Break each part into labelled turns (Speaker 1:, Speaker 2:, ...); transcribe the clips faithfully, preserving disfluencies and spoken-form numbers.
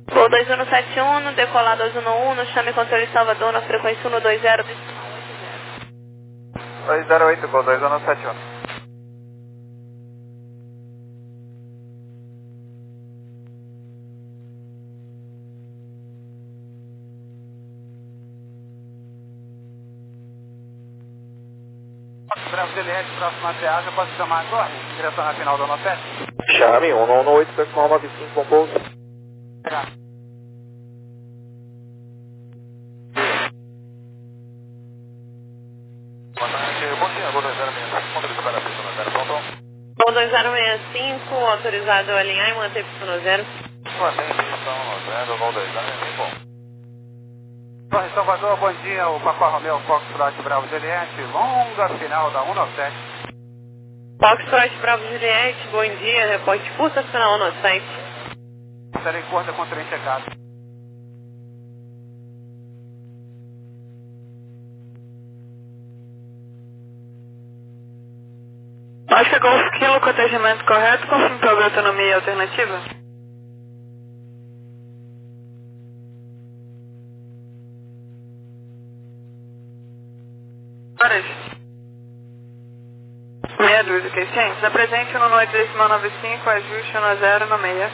Speaker 1: Voo dois um sete um, decolar dois um um, chame controle Salvador na frequência um dois zero.
Speaker 2: dois zero oito, Gol dois um sete um. Bravo Juliette, próxima triagem, posso chamar agora? Direção na final do nove sete?
Speaker 3: Chame um um oito, decimal nove cinco, com pouso.
Speaker 2: Bom dia, Gol dois zero seis cinco, controle para a pista zero, pronto?
Speaker 1: Gol dois zero seis cinco, autorizado a alinhar e manter pista zero.
Speaker 2: Mantém pista zero, Gol dois zero seis cinco. Torre Salvador, bom dia, o Papa Romeo Foxtrot Bravo Juliette, longa final da um sete.
Speaker 1: Foxtrot Bravo Juliette, bom dia, reporte curta final um sete.
Speaker 2: Serei corta com trem checado.
Speaker 4: Acho que Golf Kilo com atendimento correto, confirme para a autonomia alternativa. Horas. Meia dúzia, ok, cientes. Apresente no oito decimal nove cinco, ajuste um zero no meia.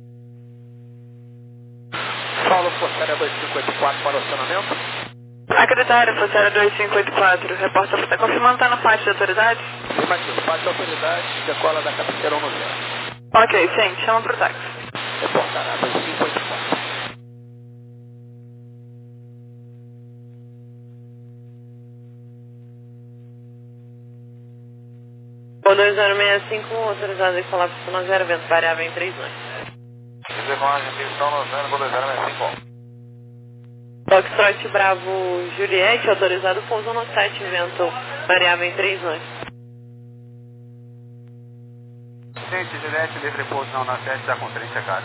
Speaker 2: Paulo Forçária dois cinco oito quatro para o acionamento.
Speaker 4: Acreditário, Forçária dois cinco oito quatro. Repórter está confirmando, está no pátio de autoridade?
Speaker 2: Afirmativo, parte da autoridade, decola da cabeceira um zero.
Speaker 4: Ok, ciente, chama para o táxi.
Speaker 2: Reportará dois cinco oito quatro.
Speaker 1: Gol dois zero seis cinco, autorizado a decolar pista zero, vento variável em três nós.
Speaker 2: Decolagem pista no zero, Gol dois zero seis cinco.
Speaker 1: Foxtrot Bravo Juliette, autorizado pouso no sete, vento variável em três nós.
Speaker 2: Gente, Juliette, livre pouso não na sete, está com trem checado.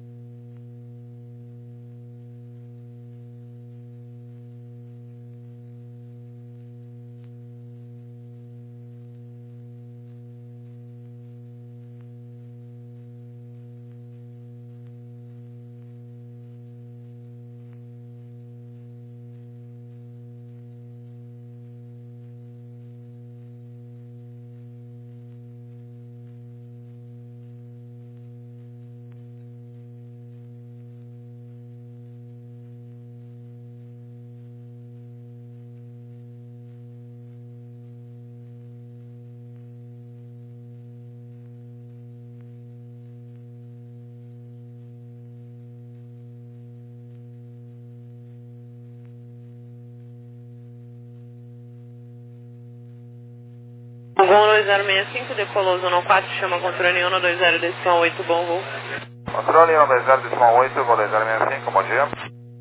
Speaker 1: Gol dois zero seis cinco, decolou zona quatro, chama controle um dois zero decimal oito, bom voo.
Speaker 2: Controle um dois zero decimal oito, Gol dois zero seis cinco, bom dia.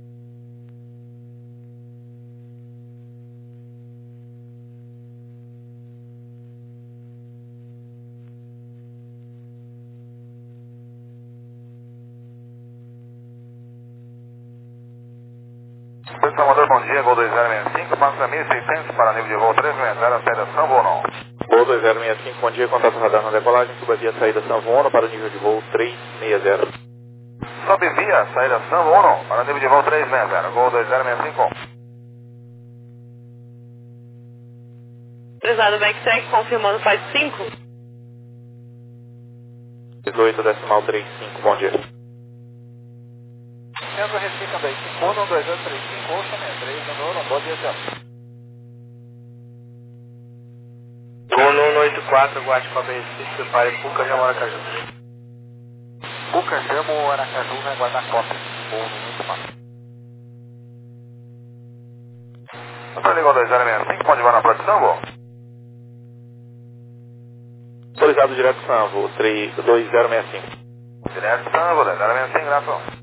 Speaker 2: Oi, Salvador, bom dia, Gol dois zero seis cinco, passa mil e seiscentos para nível de voo três seis zero, saída São Bono.
Speaker 3: Gol dois zero seis cinco, bom dia, contato radar na decolagem, suba via saída São Bono para o nível de voo três seis zero.
Speaker 2: Sobe via, saída São Bono para nível de voo três seis zero, Gol dois zero seis cinco.
Speaker 1: Autorizado backtrack, confirmando faz cinco.
Speaker 3: dezoito decimal trinta e cinco, bom dia.
Speaker 2: Centro Recife também, cinco um dois zero três cinco, Ocean, três um um, bom dia, senhor.
Speaker 5: Gol um oito quatro, guarde com a B C, prepare Pucajamo, Aracaju.
Speaker 2: Pucajamo, Aracaju, né, guarda-costas, Gol um oito quatro. Controle Gol dois zero seis cinco, pode levar na produção, Gol?
Speaker 3: Autorizado direto Samvo, dois zero seis cinco.
Speaker 2: Direto Samvo, dois zero seis cinco, graças.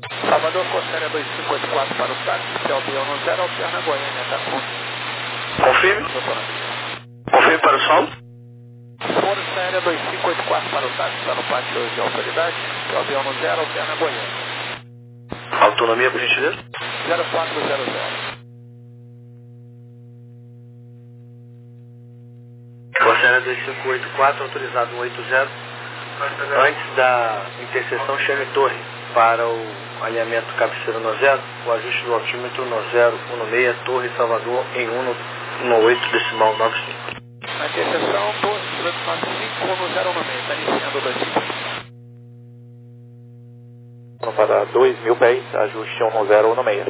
Speaker 2: Salvador, Força Aérea dois cinco oito quatro para o táxi, P O B um zero, alterna Goiânia, tá com...
Speaker 5: Confirme. Confirme para o solo.
Speaker 2: Força Aérea dois cinco oito quatro para o táxi, está no pátio de autoridade, P O B um zero, alterna Goiânia.
Speaker 5: Autonomia, por gentileza.
Speaker 2: zero quatro zero zero.
Speaker 5: Força Aérea dois cinco oito quatro, autorizado um oito zero. Antes da interseção, chame torre para o alinhamento cabeceira no zero, o ajuste do altímetro no zero um seis, Torre Salvador em um oito decimal nove cinco.
Speaker 2: Na interseção, Torre nove cinco no zero um seis, está iniciando dois cinco.
Speaker 3: Para dois mil pés, ajuste um zero um seis.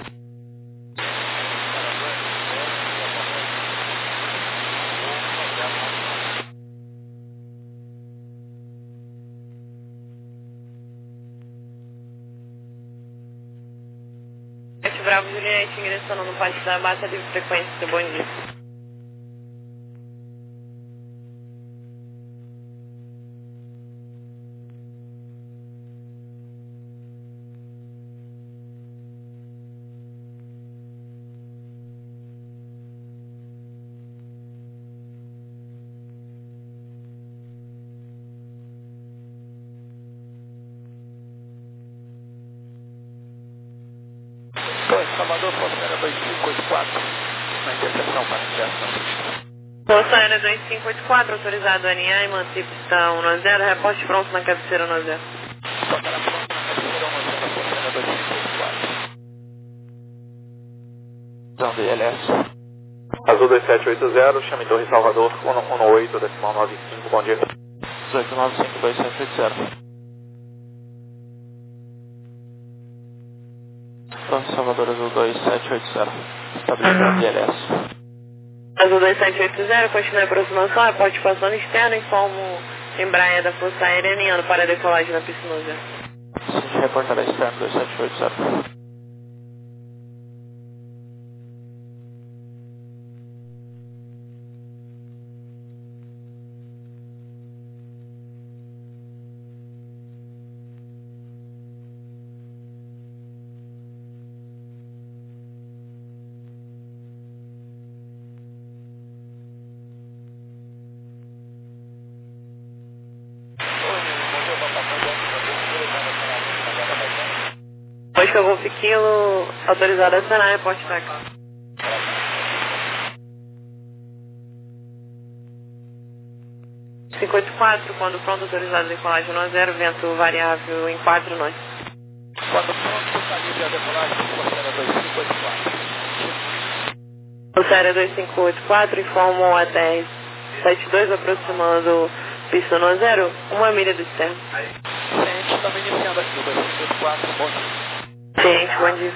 Speaker 1: Bravo Juliette, ingressando no pátio da base, livre frequência, bom dia.
Speaker 2: Salvador, Força Aérea dois cinco oito quatro, na interseção para iniciação.
Speaker 1: Força Aérea dois cinco oito quatro, autorizado a alinhar e manter pistão um zero, reporte pronto na cabeceira um zero.
Speaker 2: Toca na pronta na cabeceira um zero, Força Aérea dois cinco oito quatro. Visão D L S.
Speaker 3: Azul dois sete oito zero, chame Torre Salvador, um oito decimal nove cinco, bom dia.
Speaker 2: dezoito nove cinco dois sete oito zero. Pronto, Salvador, Azul dois sete oito zero. Estabilizando D L S.
Speaker 1: Azul dois sete oito zero, continue a aproximação, reporte passando externo, informo Embraer da Força Aérea alinhando para a decolagem na pista um zero.
Speaker 2: Sim, reportará externo dois sete oito zero.
Speaker 1: Oscar Golf Kilo, autorizado a acionar, reporte para cá. cinco oito quatro, quando pronto, autorizado a decolagem no zero, vento variável em quatro nós.
Speaker 2: Quando pronto, estabilize a decolagem, Força Aérea dois cinco oito quatro.
Speaker 1: Força Aérea dois cinco oito quatro, informo a T R setenta e dois aproximando pista no zero, uma milha do externo.
Speaker 2: Ciente, estamos iniciando aqui, dois cinco oito quatro, bom dia.
Speaker 1: Ciente, bom dia.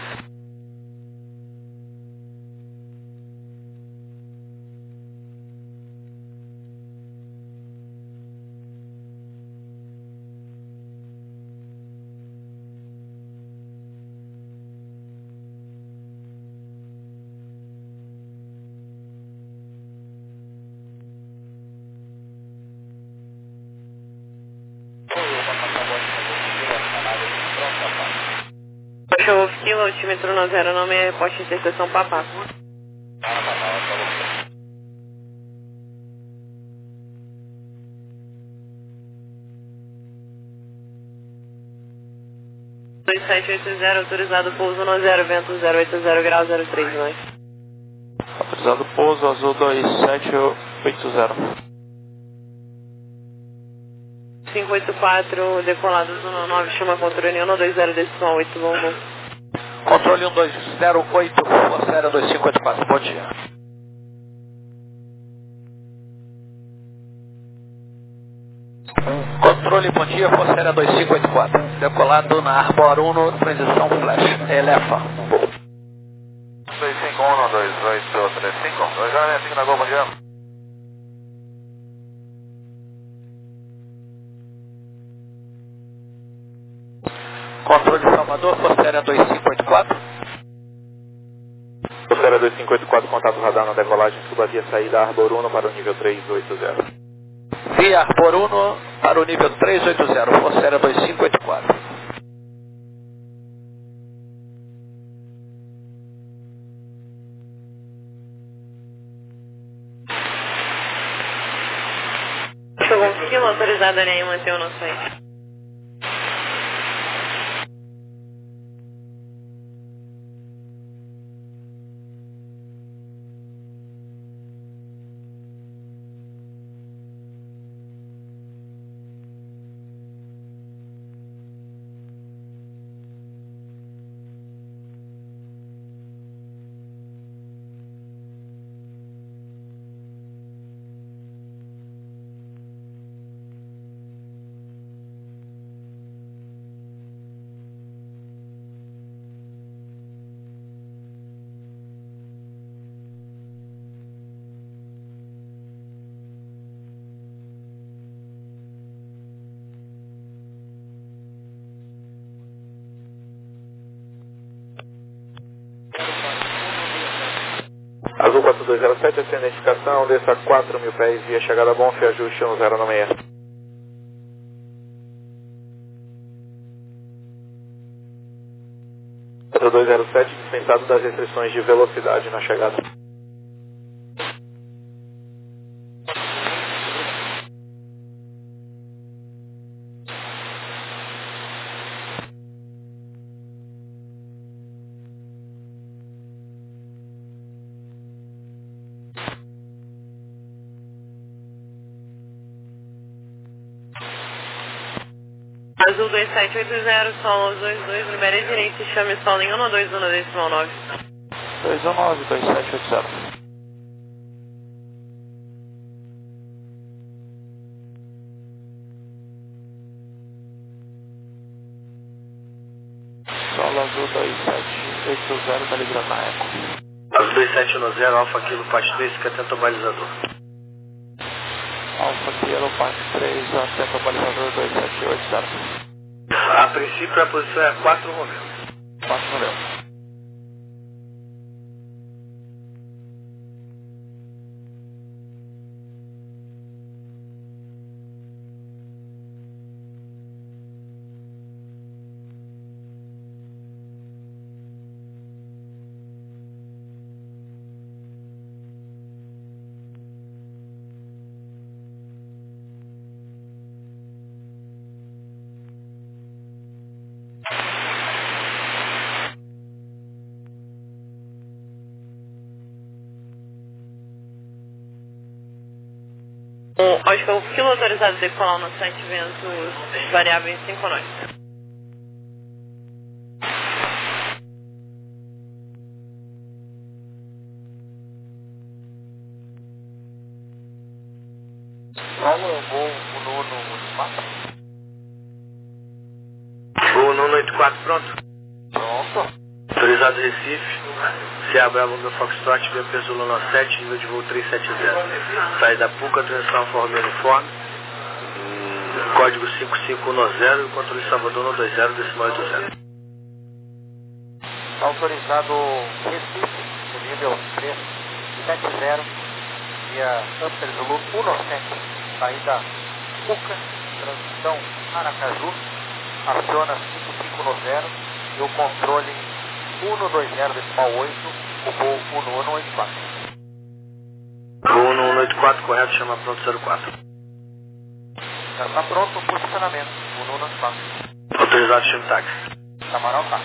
Speaker 1: Golf Kilo, altímetro no zero nove, reporte interseção Papá. dois sete oito zero, autorizado pouso no zero, vento zero oito zero grau zero três nós.
Speaker 2: Autorizado pouso, Azul dois sete oito zero.
Speaker 1: cinco oito quatro, decolado zona nove, chama controle um dois zero decimal oito, bom bom.
Speaker 2: Controle um dois zero oito, Força Aérea dois cinco oito quatro, bom dia. Controle, bom dia, Força Aérea dois cinco oito quatro. Decolado na Arbor um, transição flash, Elefa.
Speaker 3: dois cinco um dois oito três cinco, dois zero cinco na Gol, bom dia.
Speaker 2: Controle Salvador, Força Aérea dois cinco oito quatro.
Speaker 3: Força Aérea dois cinco oito quatro, contato radar na decolagem, suba via saída Arbor um para o nível três oito zero.
Speaker 2: Via Arbor um para o nível três oito zero, Força Aérea dois cinco oito quatro.
Speaker 1: autorizada a linha manter o nosso site.
Speaker 3: Azul quatro dois zero sete, essa identificação, desça quatro mil pés via chegada bom, fio ajuste no zero nove seis. quatro dois zero sete, dispensado das restrições de velocidade na chegada.
Speaker 1: Azul dois sete oito zero, solo dois dois, libere direito, chame solo em um dois um decimal nove.
Speaker 3: dois um nove, dois sete oito zero. Solo azul dois sete oito zero, tá livrando na eco.
Speaker 5: Azul dois sete um zero, Alfa Kilo Parte três, fica atento ao balizador.
Speaker 3: Alfa Kilo Parte três, atento ao balizador dois sete oito zero.
Speaker 5: A princípio a posição é quatro Romeu.
Speaker 3: quatro Romeu.
Speaker 1: Acho que é o quilo autorizado de decolar no site ventos variáveis cinco nove.
Speaker 3: Paulo, eu vou o nono oito quatro.
Speaker 5: Voo nono oito quatro, pronto?
Speaker 3: Pronto.
Speaker 5: Autorizado Recife, C A Bravo meu Foxtrot, via Peso Lula sete, nível de voo trezentos e setenta. Saída Puca, transição forma uniforme, hum, código cinco cinco um zero e o controle Salvador no dois zero, decimal oito zero.
Speaker 2: Autorizado Recife, no nível trezentos e setenta, via Upper Zulu um sete, saída Puca, transição Aracaju, aciona cinco cinco um zero e o controle um dois zero decimal oito, o voo um um oito quatro.
Speaker 5: Voo um um oito quatro, correto, chama pronto zero quatro.
Speaker 2: Já está pronto o posicionamento, um um oito quatro.
Speaker 5: Autorizado chame táxi.
Speaker 2: Camarão tá.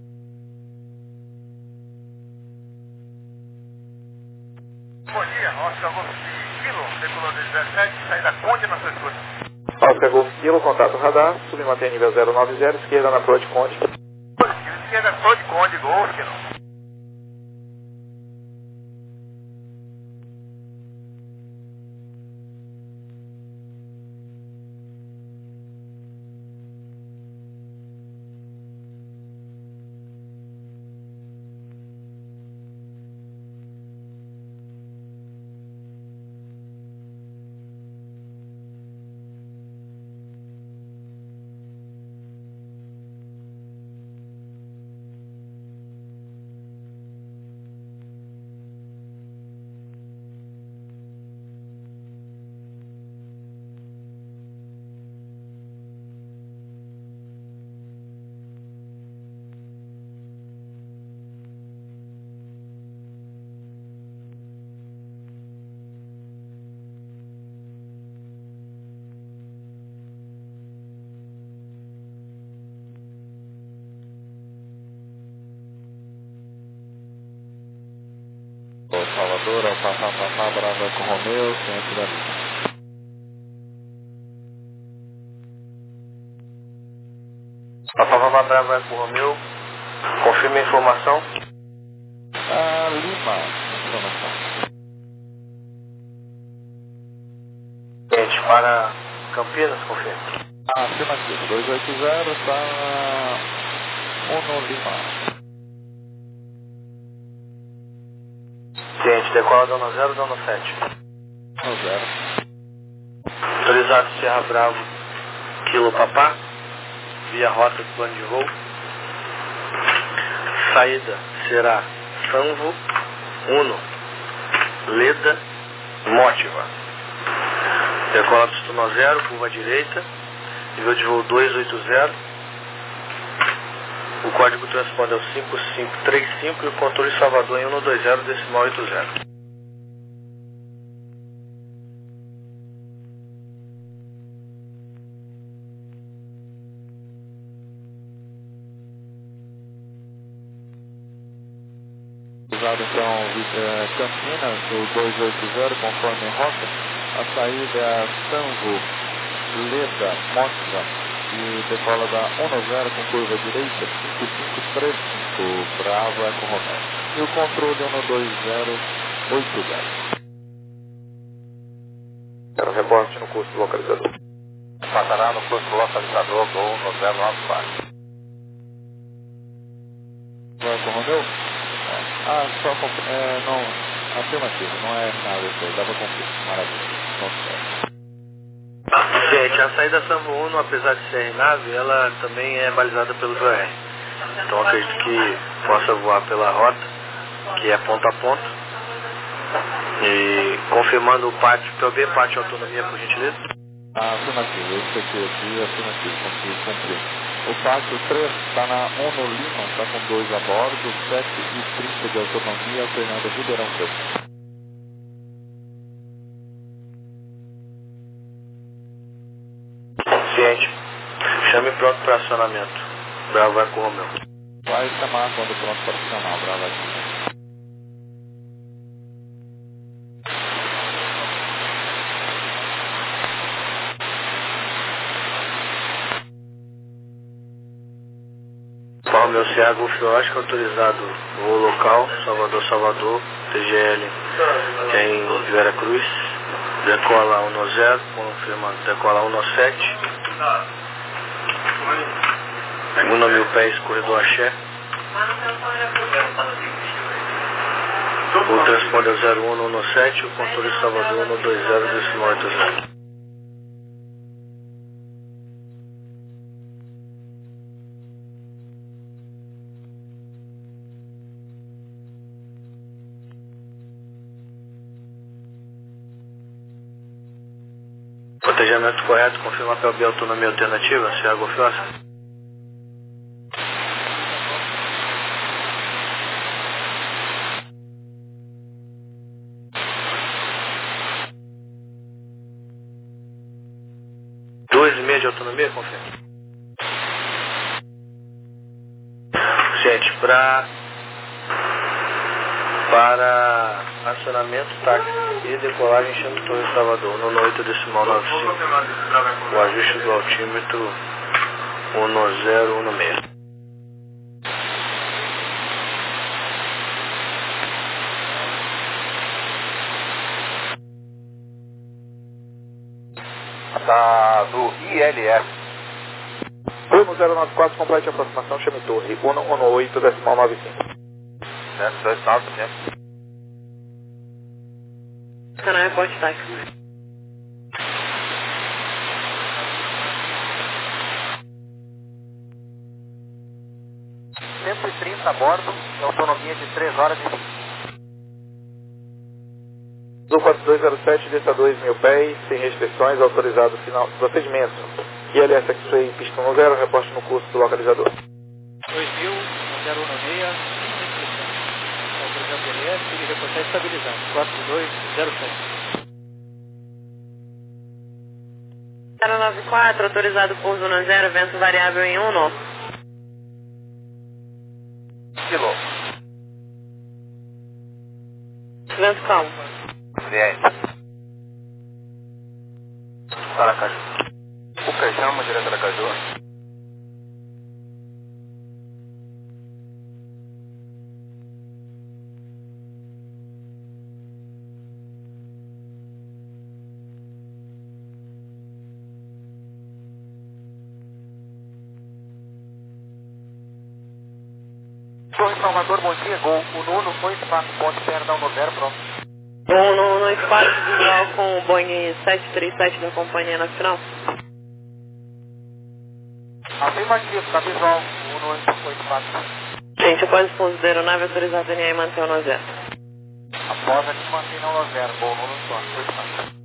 Speaker 2: Bom dia, Oscar Golf Kilo, decolou dezessete, saída Conde na sua escuta.
Speaker 3: Oscar Golf Kilo, contato radar, submantém nível zero nove zero, esquerda na proa de Conde.
Speaker 2: Esquerda, proa de Conde, Golf Kilo.
Speaker 6: localizadora, Papá Papá Bravo Eco Romeu, centro da linha.
Speaker 5: Papá Papá Bravo Eco Romeu, confirma a informação.
Speaker 6: Ah, Lima, informação.
Speaker 5: Gente, para Campinas, confirma.
Speaker 6: Ah, afirmativo, dois oito zero, está Uno Lima.
Speaker 5: Gente, decola Dona zero, Dona sete.
Speaker 6: Uno zero.
Speaker 5: Autorizado Serra Bravo, Kilo Papá, via rota do plano de voo. Saída será Sanvo, Uno, Leda, Mótiva. Decola Dona zero, curva direita, nível de voo dois oito zero. O código de transponder é o cinco cinco três cinco e o controle Salvador em cento e vinte, decimal oitenta.
Speaker 6: Usado então é, Campinas, o dois oito zero, conforme rota. A saída é a Sanvo, Leda, Mótiva. E decola da Uno zero com curva direita, cinco cinco três cinco, Bravo Eco Romeu. E o controle Uno dois zero oito zero.
Speaker 3: Era o reporte no curso do localizador.
Speaker 2: Passará no curso do localizador do Uno zero nove quatro.
Speaker 6: Eco Romeu? É. Ah, só conf... é, não, afirmativo, não é nada isso aí, dá pra cumprir. Maravilha. Não certo.
Speaker 5: Gente, a saída Sanvo Uno, apesar de ser em nave, ela também é balizada pelo V O R. Então acredito que possa voar pela rota, que é ponta a ponta. E confirmando o pátio, P O B, pátio autonomia, por gentileza.
Speaker 6: Ah, afirmativo, eu esqueci aqui, afirmativo, consegui cumprir. O pátio três está na Uno Lima, está com dois a bordo, sete e trinta de autonomia, alternando Ribeirão Preto.
Speaker 5: Ciente. Chame pronto para acionamento. Bravo Eco Romeu.
Speaker 6: Vai chamar quando pronto para acionar, Bravo Eco Romeu.
Speaker 5: Romeu C A Golf Oscar, autorizado voo local, Salvador, Salvador, T G L em Vera Cruz. Decola Uno zero, confirmando, decola Uno sete. Uno mil pés, corredor Axé. O transponder zero um Uno sete, o controle Salvador Uno dois zero, decimal oitenta. Protejamento correto, confirma P O B autonomia alternativa, C A Golf Oscar. Dois e meio de autonomia, confirma. Gente, pra, para acionamento, táxi e decolagem, chama Torre Salvador, no oito decimal noventa e cinco. O ajuste do altímetro um zero um seis.
Speaker 2: Tá do I L S.
Speaker 3: Uno zero nove quatro, complete a aproximação, chame torre. Uno oito, decimal noventa e cinco.
Speaker 2: Certo, dois nove, certo.
Speaker 1: Canal Report Táxi.
Speaker 2: cento e trinta a bordo, autonomia de três horas e vinte.
Speaker 3: Azul quatro dois zero sete, desça dois mil pés, sem restrições, autorizado final procedimento. I L S X-Ray, pista um zero, reporte no curso do localizador.
Speaker 7: dois mil, zero um seis, sem restrições. Autorizado I L S, ele reportar estabilizado. quatro dois zero sete.
Speaker 1: zero nove quatro, autorizado pouso no zero, vento variável em Uno.
Speaker 2: Kilo.
Speaker 1: Vento calmo.
Speaker 2: Ciente. Aracaju. Puca, chama direto Aracaju. Torre Salvador, bom dia, gol. O Nuno, foi espaço, ponte, perdão, no zero, pronto.
Speaker 1: Um no, no espaço visual com o Boeing sete três sete da Companhia Nacional.
Speaker 2: Afirmativo, tá visual. O Nuno, foi espaço.
Speaker 1: Gente, após o pouso da aeronave, autorizado a linhar e manter o no zero.
Speaker 2: Após aqui, mantém no zero, gol, Nuno, foi espaço.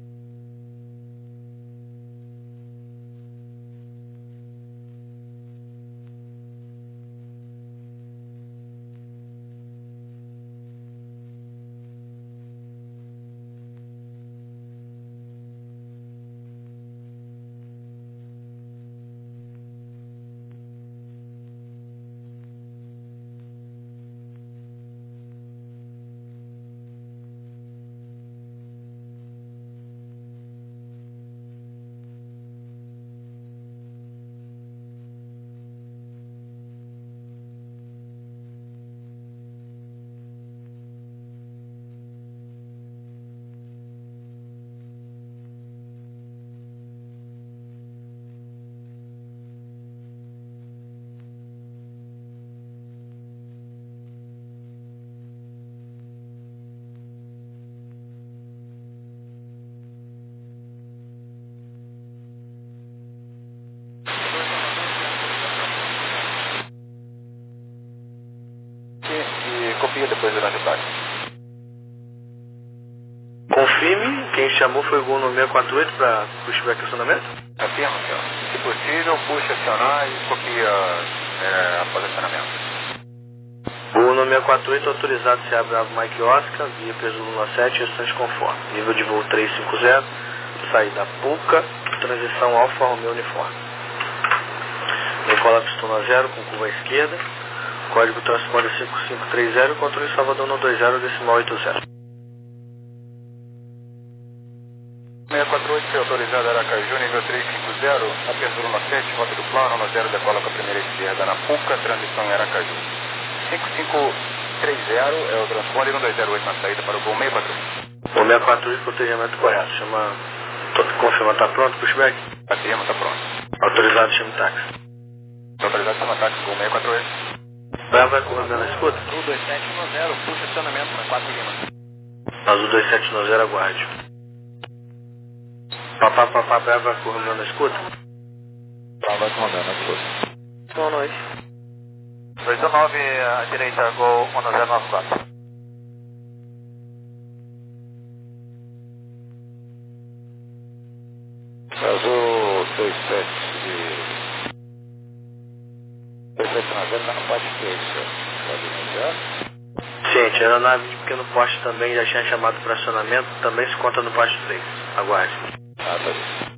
Speaker 2: Copia depois durante o táxi.
Speaker 5: Confirme, quem chamou foi o gol no seis quatro oito para pushback acionamento?
Speaker 2: Afirma, senhor. Se possível, puxa acionar e copia é, após acionamento.
Speaker 5: Gol no seis quatro oito autorizado se abre Bravo Mike Oscar, via peso Lula sete, restante conforme. Nível de voo trezentos e cinquenta, saída Puca, transição Alfa Romeo Uniforme. Decola pistona zero com curva à esquerda. Código transponder cinco cinco três zero, controle Salvador no dois zero, decimal oito zero.
Speaker 2: seis quatro oito, autorizado Aracaju, nível trezentos e cinquenta, apertura no sete, rota do plano, no zero, decola com a primeira esquerda na Puca, transição em Aracaju. cinco cinco três zero é o transponder, no dois zero oito na saída para o voo seis quatro oito.
Speaker 5: O seis quatro oito, protegimento correto. Chama... Confirma, está pronto, pushback?
Speaker 2: Afirma, está pronto.
Speaker 5: Autorizado, chama táxi.
Speaker 2: Autorizado, chama táxi, voo seis quatro oito.
Speaker 5: Bravo vai correndo na escuta?
Speaker 7: Azul dois sete um zero, puxa acionamento na quatro Lima.
Speaker 5: Azul dois sete um zero, aguarde. Papá, papá, Bravo vai correndo na escuta?
Speaker 6: Bravo vai correndo na escuta.
Speaker 1: Boa noite.
Speaker 2: dois nove, à direita, gol um zero nove quatro.
Speaker 6: Azul dois sete dois sete um zero está no poste três, pode iniciar?
Speaker 5: Gente, a aeronave de pequeno porte também já tinha chamado para acionamento, também se conta no poste três. Aguarde.
Speaker 6: Ah, tá bem.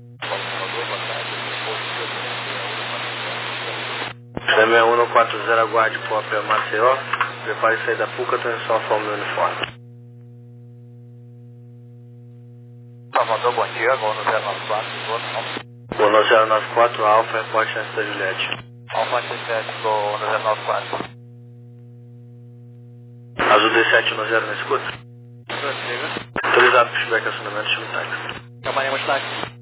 Speaker 5: seis um quatro zero, aguarde para o Maceió. Prepare sair da Puca, transição Alfa Romeo Uniforme.
Speaker 2: Salvador, bom dia, gol no zero nove quatro, gol no
Speaker 5: Gol no zero nove quatro, Alfa, reporte na Cidade Juliette.
Speaker 2: Alfa sete, gol no zero nove quatro.
Speaker 5: Azul D sete um zero na escuta? Autorizado para pushback acionamento, chama táxi.
Speaker 7: Chamaremos táxi.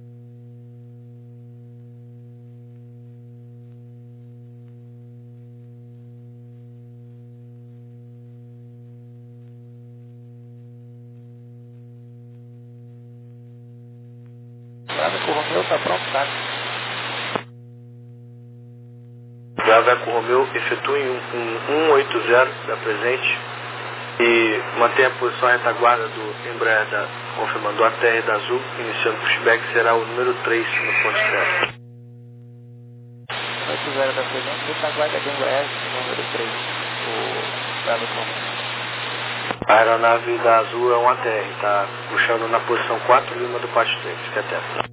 Speaker 6: O Romeu está pronto, tá?
Speaker 5: Bravo Eco Romeu, efetue um, um um oito zero da presente e mantenha a posição retaguarda do Embraer da, confirmando a T R da Azul, iniciando o pushback, será o número três no ponto zero.
Speaker 7: oito zero da presente, retaguarda do Embraer, número três, o Bravo Romeu.
Speaker 5: A aeronave da Azul é um A T R, está puxando na posição quatro Lima do Pátio três, fica atento.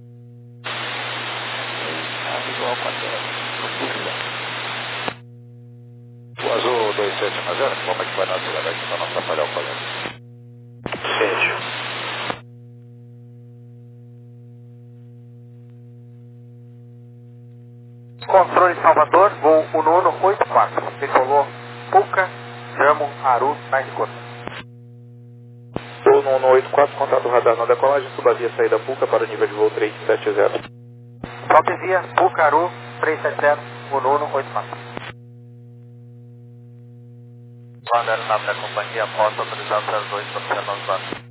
Speaker 7: Visual quatro
Speaker 6: O Azul dois sete um zero, como é que vai na fila? Vai que não atrapalhar o colégio.
Speaker 5: Ciente.
Speaker 2: Controle Salvador, voo um um oito quatro. Decolou Puca, Jamo, Aru, na escuta.
Speaker 3: Voo um um oito quatro, contato radar na decolagem, suba via saída Puca para o nível de voo três sete zero.
Speaker 2: Sobe via Puca, Aru, três sete zero, um um oito quatro.
Speaker 5: Manda aeronave da companhia, porta autorizado zero dois para o Fernando Vaz.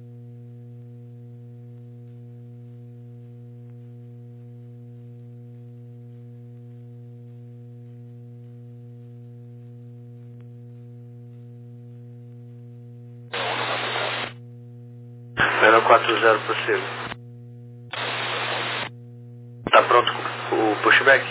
Speaker 5: zero quatro zero possível. Tá pronto o pushback?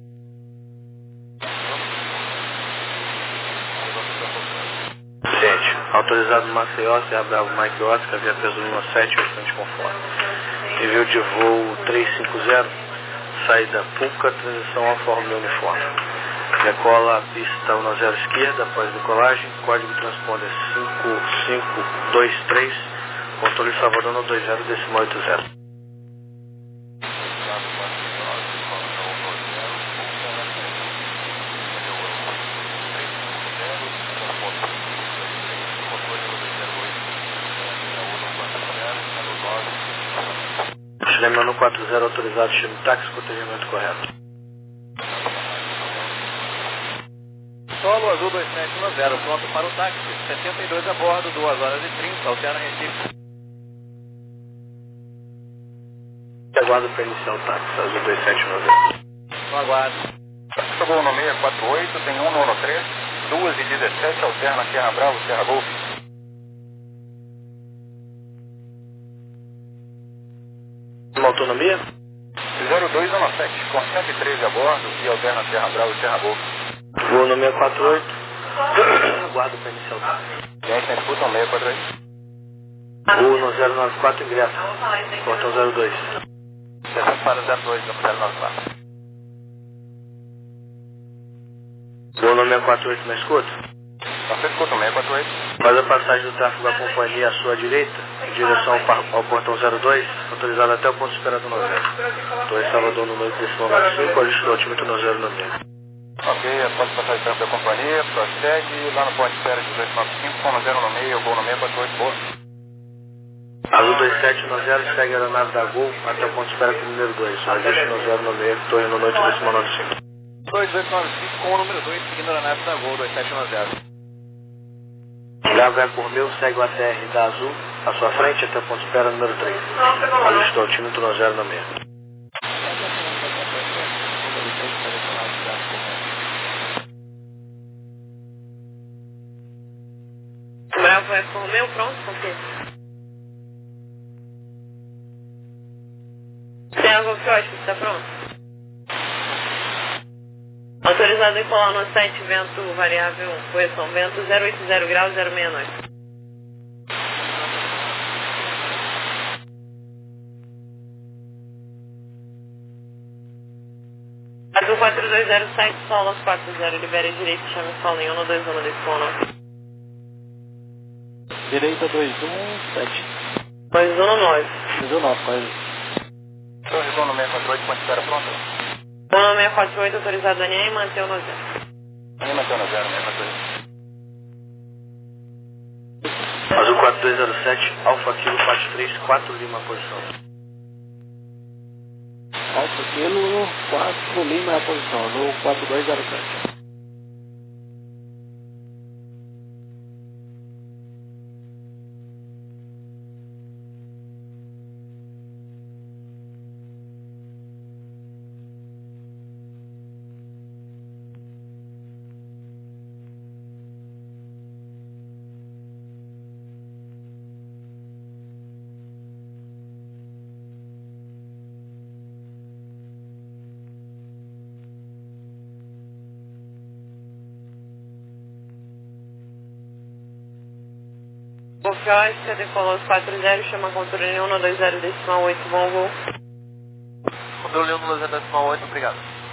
Speaker 5: Gente, autorizado Maceió, Serra Bravo, Mike Oscar, via peso um sete, bastante conforme. Nível de voo trezentos e cinquenta, saída Puca, transição Alfa Romeo Uniforme. Decola a pista um zero esquerda, após decolagem, código transponder cinco cinco dois três, controle Salvador no dois zero decimal oito zero. Lembrando quatro zero autorizado, chame táxi com atendimento correto.
Speaker 7: Solo Azul dois sete um zero, pronto para o táxi. sessenta e dois a bordo, duas horas e trinta, alterna Recife.
Speaker 5: Aguardo para iniciar o táxi, Azul dois sete um zero.
Speaker 7: No aguardo.
Speaker 2: Voo no seis quatro oito, tem um no três, duas e dezessete, alterna Serra Bravo, Serra Golf.
Speaker 5: Uma autonomia?
Speaker 2: zero dois um sete, com cento e treze a bordo e alterna Serra Bravo, Serra Golf.
Speaker 5: Voo no seis quatro oito, aguardo para iniciar o táxi.
Speaker 2: Gente, na escuta um seis quatro oito.
Speaker 5: Voo no zero nove quatro, ingresso, portão zero dois.
Speaker 2: Descendo para zero dois, no zero nove quatro.
Speaker 5: Voo no seis quatro oito, me escuta?
Speaker 2: Você escuta um seis quatro oito.
Speaker 5: Faz a passagem do tráfego da companhia à sua direita, em direção ao, par- ao portão zero dois, autorizado até o ponto esperado no zero. Torre Salvador número decimal nove cinco, ajuste do altímetro no zero no meio.
Speaker 2: Ok, após passar de tempo da companhia, prossegue lá no ponto de espera de dois nove cinco, com no zero no meio, voo no seis quatro oito, boa.
Speaker 5: Azul dois sete um zero, segue a aeronave da Gol até o ponto de espera com o número dois, ajuste no zero no meio, torre no noite decimal nove cinco.
Speaker 7: dois dois nove cinco com o número dois, seguindo a nave da Gol dois sete um zero.
Speaker 5: Grava por meu, segue o A T R da Azul, à sua frente até o ponto de espera número três. Ajuste do altímetro no zero no meio.
Speaker 1: Bravo é por meu, pronto, confio. Serra Golf Oscar, está pronto? Autorizado a decolar no site vento variável, correção vento zero oito zero graus zero seis nove. Azul quatro dois zero, site Solas quatro zero, libere direito, chame solo em um dois um desse ponto.
Speaker 7: Direita dois um sete.
Speaker 1: dois um nove.
Speaker 7: dois um nove, quase.
Speaker 2: Torre Zona seis quatro oito, ponto de espera pronta.
Speaker 1: Zona seis quatro oito, autorizado a linha e manter o no zero.
Speaker 2: Aí mantém no zero, seis quatro oito.
Speaker 5: Azul quatro dois zero sete, Alfa Kilo quatro três quatro, Lima, posição.
Speaker 7: Alfa Kilo quatro, Lima a posição, no quatro dois zero sete.
Speaker 1: Confiança, decolou os quatro zero, chama controle um dois zero decimal oito, bom voo.
Speaker 2: Controle um dois zero decimal oito, obrigado.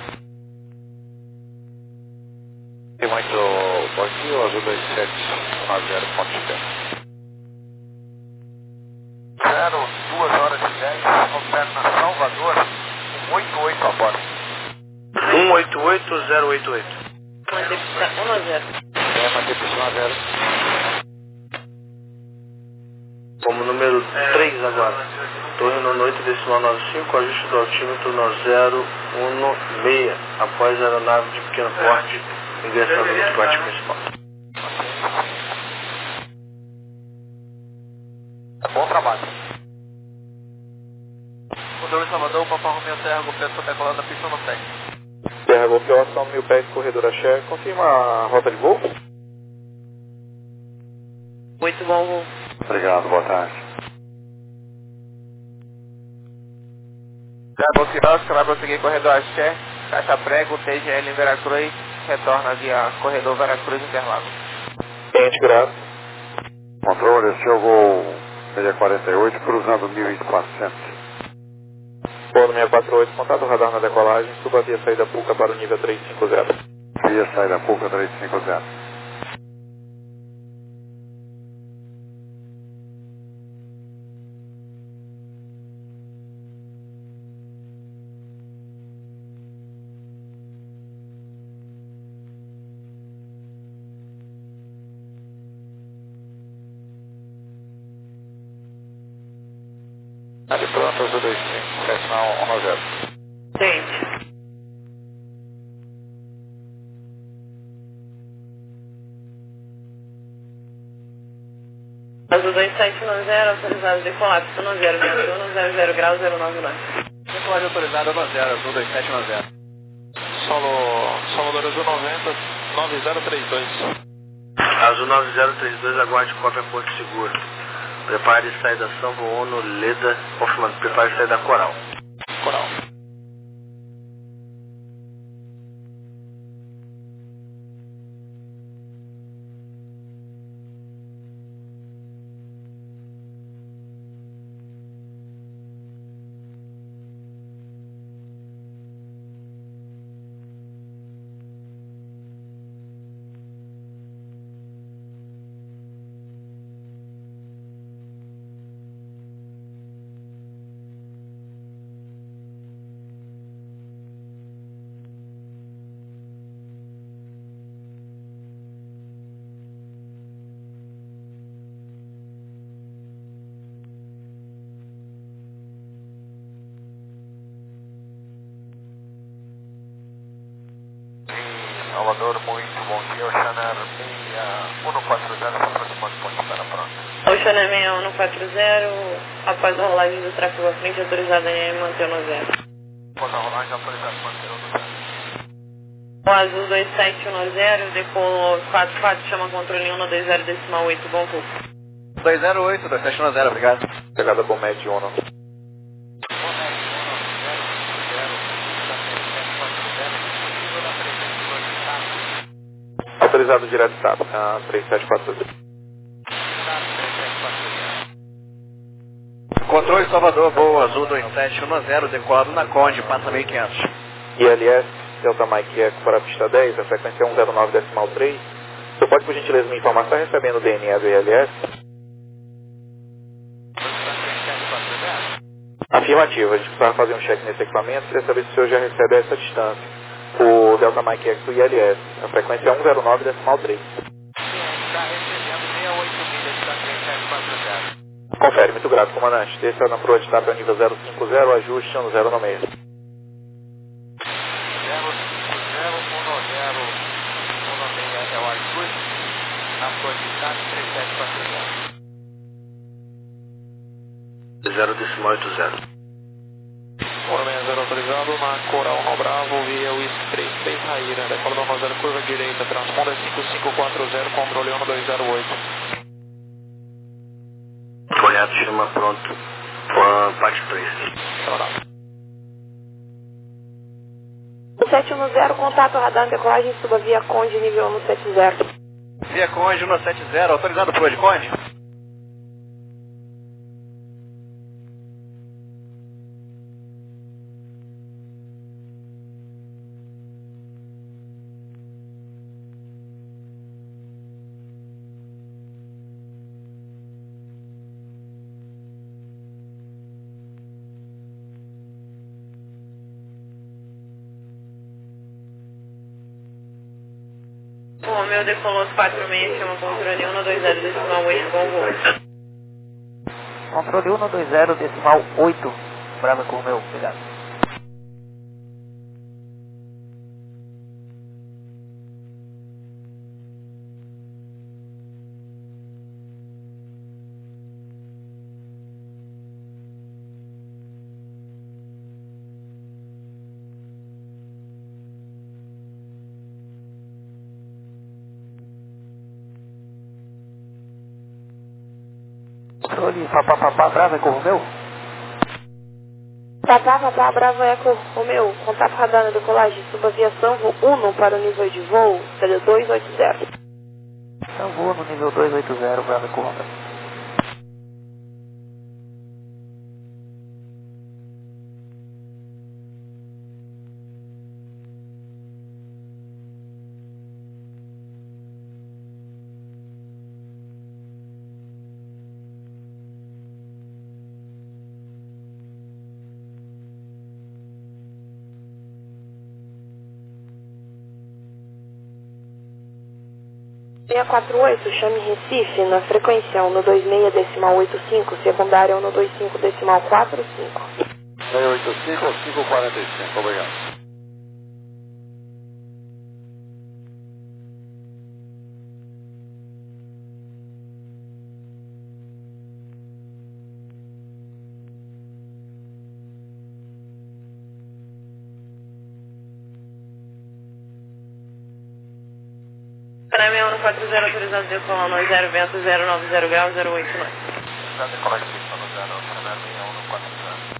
Speaker 2: Tem muito pouquinho, Azul dois sete um zero, ponto de espera.
Speaker 5: oito zero oito oito.
Speaker 1: Manter pista um a zero.
Speaker 2: É, manter pista um a zero.
Speaker 5: Como número três agora. Torre no oito decimal nove cinco, ajuste do altímetro no zero um seis, após a aeronave de pequeno porte ingressando no pilote principal.
Speaker 2: Bom trabalho.
Speaker 7: Controle Salvador, o Papa Romeo Serra Golf está decolando da pista no sete.
Speaker 3: Serra Golf Oscar, mil pés, corredor Axé. Confirma a rota de voo?
Speaker 1: Muito bom voo.
Speaker 2: Obrigado, boa tarde.
Speaker 8: Serra Golf Oscar vai prosseguir corredor Axé, caixa prego, T G L em Veracruz, retorna via corredor Veracruz Interlagos.
Speaker 3: Cliente grato.
Speaker 2: Controle, esse é o voo seis quarenta e oito, cruzando mil e quatrocentos.
Speaker 3: Polo seis quatro oito, contato radar na decolagem, suba via saída Puca para o nível trezentos e cinquenta.
Speaker 2: Via saída Puca trezentos e cinquenta.
Speaker 3: Tá de pronto, azul dois cinco, decimal um zero.
Speaker 1: Gente. Azul dois sete um zero, autorizado decolar, pista um zero, vento um, zero zero grau, zero nove nove.
Speaker 7: Decolagem autorizada um zero, Azul dois sete um zero.
Speaker 6: Solo, Salvador Azul noventa, nove zero três dois.
Speaker 5: Azul nove zero três dois, aguarde cópia Porto Seguro. Prepare saída São Ono, Leda, confirmando, prepare saída Coral.
Speaker 6: Coral.
Speaker 2: Salvador, muito bom dia. Oceaner seis um quatro zero, se aproximando do ponto de espera pronto.
Speaker 1: Oceaner seis um quatro zero, após a rolagem do tráfego à frente, autorizado em manter no zero.
Speaker 2: Após a rolagem, autorizado manter no zero.
Speaker 1: O Azul dois sete um zero, decolou quatro quatro, chama controle um no dois zero decimal oito, bom voo.
Speaker 7: dois zero oito, dois sete um zero, obrigado.
Speaker 3: Chegada por Med Uno. Autorizado direto S A P, a três sete quatro dois.
Speaker 7: Controle Salvador, voo Azul dois sete um zero, decolado na Conde, passa mil e quinhentos.
Speaker 3: I L S, Delta Mike Eco para a pista dez, a frequência é um zero nove decimal três. Você pode, por gentileza, me informar, está recebendo o D N A do I L S? Afirmativa, a gente precisava fazer um check nesse equipamento, queria saber se o senhor já recebe a essa distância. O Delta Mike Eco do I L S, a frequência é um zero nove decimal três.
Speaker 8: Está recebendo sessenta e oito milhas da três sete quatro zero.
Speaker 3: Confere, muito grato, comandante. Desça na proa de TAP ao nível zero cinco zero, ajuste no zero no meio.
Speaker 2: zero cinco zero um zero um seis é o ajuste. Na proa de TAP três sete quatro zero.
Speaker 5: zero decimal oito zero.
Speaker 6: Fora seis zero autorizado na Coral no Bravo via Whisky três seis Raíra, decola no zero curva direita, transponder cinco cinco quatro zero, controle um dois zero oito.
Speaker 5: Correto, chama pronto. Pan, parte três.
Speaker 1: sete um zero, contato radar, decolagem, suba via Conde, nível um sete zero.
Speaker 7: Via Conde um sete zero, autorizado por de Conde?
Speaker 1: O Romeu decolou quatro seis, chama controle um dois zero decimal oito com voo.
Speaker 8: Controle um dois zero decimal oito, Brava com o Romeu, obrigado. Controle papá papá Brava com o Romeu.
Speaker 1: Papá papá Brava Eco Romeu, contato radar na decolagem, subaviação voo um para o nível de voo, dois oito zero.
Speaker 8: Então voa no nível dois oito zero, Brava com o Romeu.
Speaker 1: seis quatro oito, chame Recife, na frequência um dois seis decimal oito cinco, secundária um dois cinco decimal quatro cinco.
Speaker 6: seis oito cinco, cinco quatro cinco, obrigado.
Speaker 1: Para mim, um quatro zero autorizado de decolar no zero vento zero nove zero grau zero oito nove.
Speaker 2: Já decolagem pista no zero, Canal seis um quatro zero.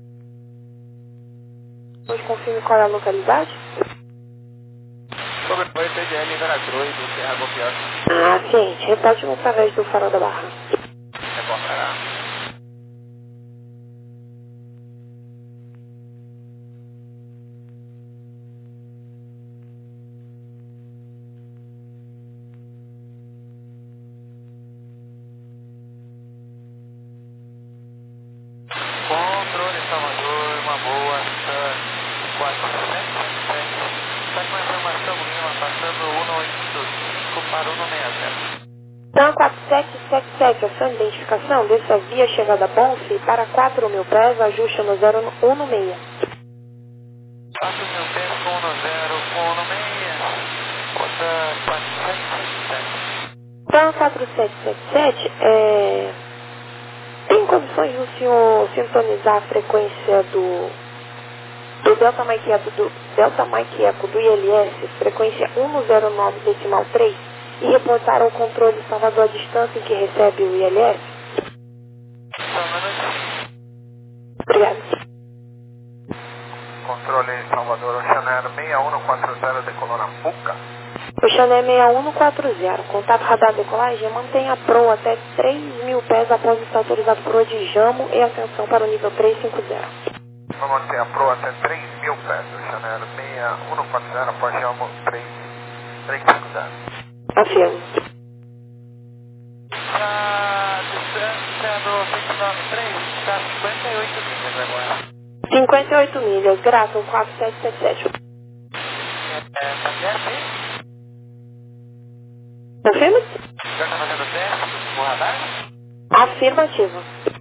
Speaker 1: Hoje confirme qual é a localidade?
Speaker 2: Sobre o T G L em Veracruz, do Serra Golpeado.
Speaker 1: Ah, ciente. Repórte através do farol da Barra.
Speaker 2: Reportará. Controle Salvador, uma boa, quatro sete sete. Está com a informação Lima, passando um oito cinco para um seis zero.
Speaker 1: Então, quatro sete sete sete, ação de identificação, desça via chegada Bonfe para quatro mil pés, ajuste no zero um seis.
Speaker 2: quatro mil pés com um zero, um seis, rota quatro sete sete sete.
Speaker 1: Então, quatro sete sete sete, é... tem condições do senhor sintonizar a frequência do, do Delta Mike Eco do, Delta Mike Eco do I L S, frequência um zero nove decimal três, e reportar ao controle Salvador a distância em que recebe o I L S?
Speaker 2: Só um minutinho.
Speaker 1: Obrigado.
Speaker 2: Controle Salvador, Oceaner seis um quatro zero, decolou na Puca.
Speaker 1: Oceaner seis um quatro zero, contato radar decolagem, mantenha a proa até três mil pés após estar autorizado por de Jamo e atenção para o nível trezentos e cinquenta.
Speaker 2: Vamos manter a proa até três mil pés, Oceaner seis um quatro zero, após Jamo trezentos e cinquenta.
Speaker 1: Afirmo.
Speaker 2: A distância do vinte e nove três está cinquenta e oito milhas agora.
Speaker 1: cinquenta e oito milhas, graças, quatro sete sete sete.
Speaker 2: É, tá certo, hein?
Speaker 1: Confirma?
Speaker 2: Já está fazendo teste do radar?
Speaker 1: Afirmativo.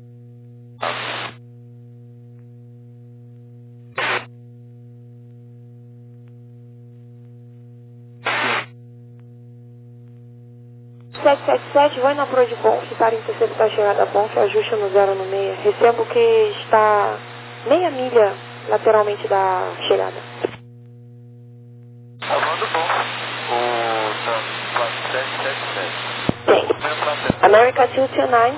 Speaker 1: sete sete sete, vai na proa de Bonfe para interceptar a chegada a Bonfe, ajuste no zero no meia. Recebo que está meia milha lateralmente da chegada.
Speaker 2: Tá voando bom. O quatro sete sete sete.
Speaker 1: Tem. America dois dois nove.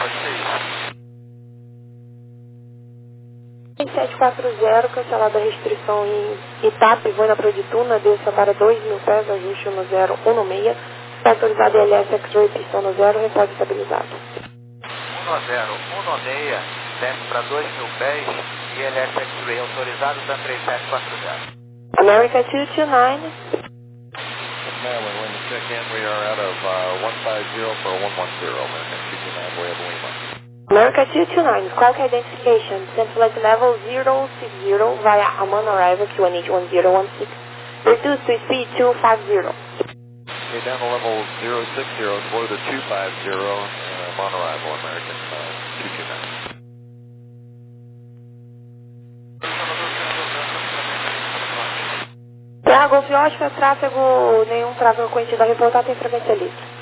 Speaker 1: sete quatro zero, cancelada a restrição em Itap, vai na proa de Tuna, desça para dois mil pés, ajuste no zero um no meia. Está autorizado L S X-Ray, pistão no zero, repórte estabilizado.
Speaker 2: um zero, um seis, desce para dois mil pés e L S X-Ray autorizado da três sete quatro zero.
Speaker 1: America dois dois nove.
Speaker 6: Maryland, when you check in, we are out of uh, one five zero for one one zero, American two two nine, way of Lima.
Speaker 1: America dois dois nove, squawk identification, send flight level zero six zero via Amman arrival Q N H one zero one six, reduce to speed two five zero.
Speaker 6: Okay, down to level zero six zero, slow to two five zero, and I'm on arrival, American uh, two two nine.
Speaker 1: Terra Golf Oscar, tráfego, nenhum tráfego conhecido a reportar, tem frequência livre.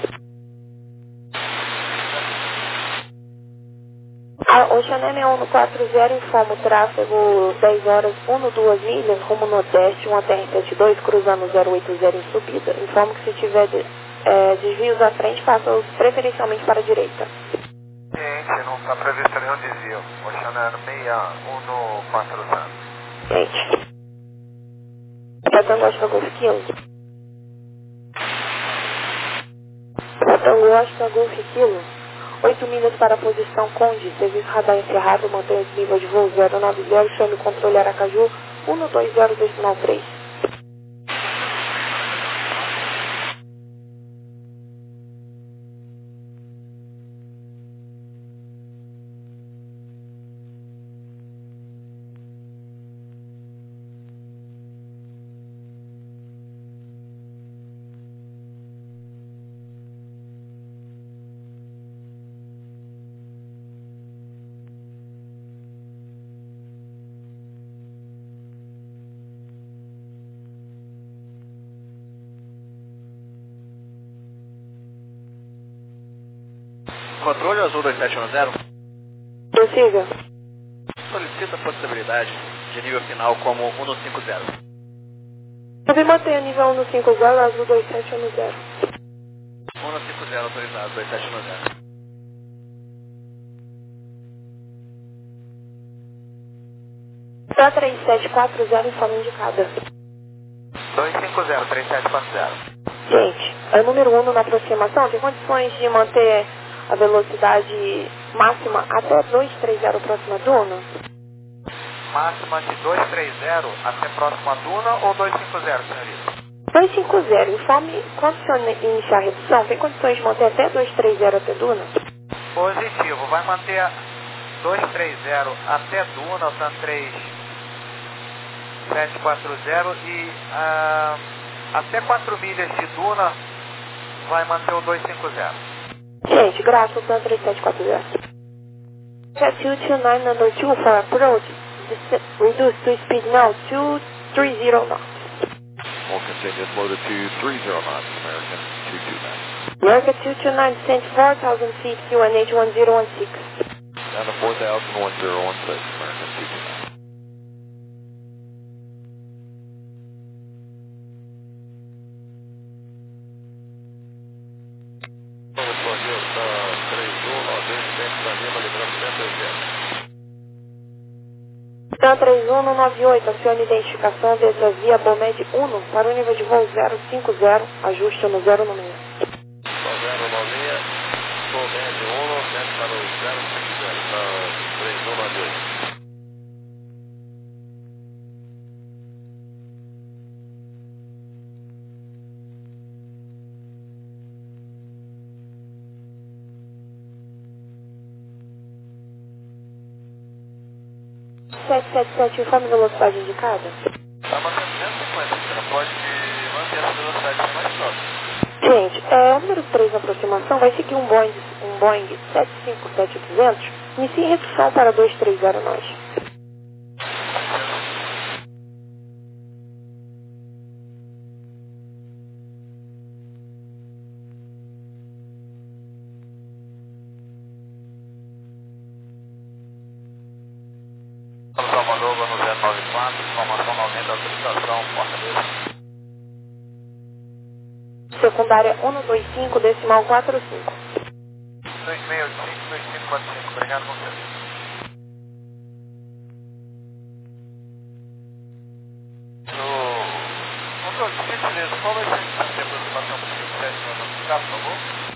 Speaker 1: A Ocean M um no quatro zero informa o tráfego dez horas, um no duas milhas, rumo nordeste, um A T R setenta e dois, cruzando zero oito zero em subida. Informo que se tiver de, é, desvios à frente, faça-os preferencialmente para a direita.
Speaker 2: Ciente, não está previsto nenhum desvio. Ocean sessenta e um no quatro zero.
Speaker 1: Gente. Tango Oscar Golf quinze. Tango Oscar Golf quinze. oito milhas para a posição Conde, serviço radar encerrado, mantenha esse nível de voo zero nove zero, chame o controle Aracaju um dois zero decimal três.
Speaker 5: Controle Azul dois sete um zero.
Speaker 1: Prossiga.
Speaker 5: Solicita a possibilidade de nível final como um no cinco zero.
Speaker 1: Também mantenha nível um no cinco zero, Azul dois sete um zero.
Speaker 5: um no cinco zero autorizado, dois sete um zero.
Speaker 1: Para três sete quatro zero, informa indicada.
Speaker 2: dois cinco zero, três sete quatro zero.
Speaker 1: Gente, é o número um na aproximação, tem condições de manter a velocidade máxima até dois três zero próxima duna?
Speaker 2: Máxima de dois três zero até próxima duna ou dois cinco zero, senhorita?
Speaker 1: dois cinco zero, informe quando o senhor iniciar a redução, tem condições de manter até dois três zero até duna?
Speaker 2: Positivo, vai manter a dois três zero até duna, o TAN três sete quatro zero e ah, até quatro milhas de duna vai manter o dois cinco zero.
Speaker 1: Gente, graças ao TAN três sete quatro zero. Jet two two nine number two for approach, reduce to speed now, two three zero knots.
Speaker 6: We'll continue slow to two three zero knots, American two two nine.
Speaker 1: America two two nine, descent four thousand feet, Q N H one zero one six.
Speaker 6: Down to four thousand one zero one six, American two two nine.
Speaker 1: TAN três um nove oito, acione identificação dessa via Bomed um para o nível de voo zero cinco zero, ajuste no zero no meio.
Speaker 6: zero nove seis, Bomed um, desce para o zero cinco zero, três um nove oito.
Speaker 1: sete sete sete, informe velocidade indicada.
Speaker 2: Está mantendo duzentos e cinquenta, você não pode manter essa velocidade mais próxima.
Speaker 1: Gente, é, o número três na aproximação vai seguir um Boeing, um Boeing sete cinco sete duzentos, inicie redução para dois três zero nós.
Speaker 2: Salvador, no zero nove quatro, informação no aumento da autorização, Fortaleza.
Speaker 1: Secundária um dois cinco, decimal quatro cinco.
Speaker 2: dois seis oito cinco, dois cinco quatro cinco, obrigado por você. No controle, por gentileza, qual vai ser a distância de aproximação para o cinco sete para notificar, por favor?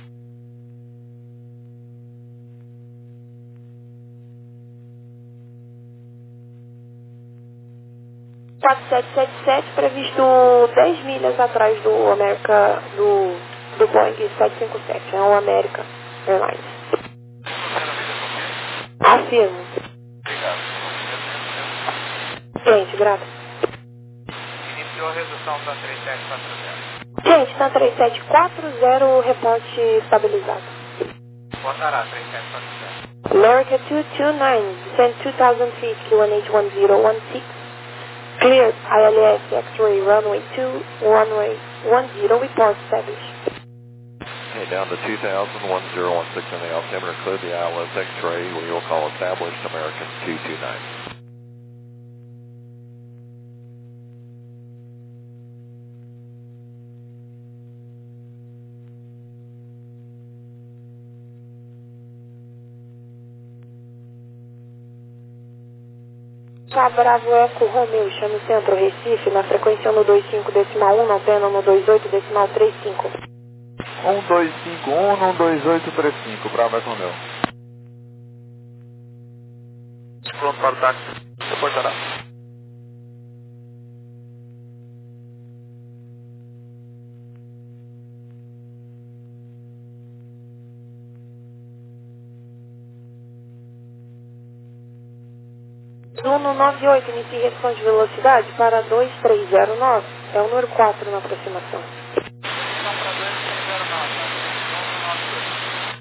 Speaker 1: quatro sete sete sete, previsto dez milhas atrás do America, do, do Boeing sete cinco sete, é o American Airlines. Afirmo.
Speaker 2: Obrigado.
Speaker 1: Gente, grato.
Speaker 2: Iniciou a redução da três sete quatro zero.
Speaker 1: Gente, tá três sete quatro zero, reporte estabilizado.
Speaker 2: Botará, três sete quatro zero.
Speaker 1: Lorica two two nine, descend two thousand feet, Q N H one zero one six. Cleared, I L S X-ray runway two, runway one zero, report established.
Speaker 6: Okay, down to two thousand, one zero one six in the altimeter, cleared the I L S X-ray, we will call established American two two nine.
Speaker 1: Tá, Bravo Eco Romeo, chama o centro Recife, na frequência um dois cinco decimal um, na pena um dois oito decimal três cinco.
Speaker 6: um dois cinco um, um dois oito três cinco, Bravo Eco Romeo.
Speaker 3: Pronto para o táxi. Reportará.
Speaker 1: Uno nove oito, inicie redução de velocidade para dois três zero nove. É o número quatro na aproximação.
Speaker 2: Então, para dois três zero nove, um nove dois.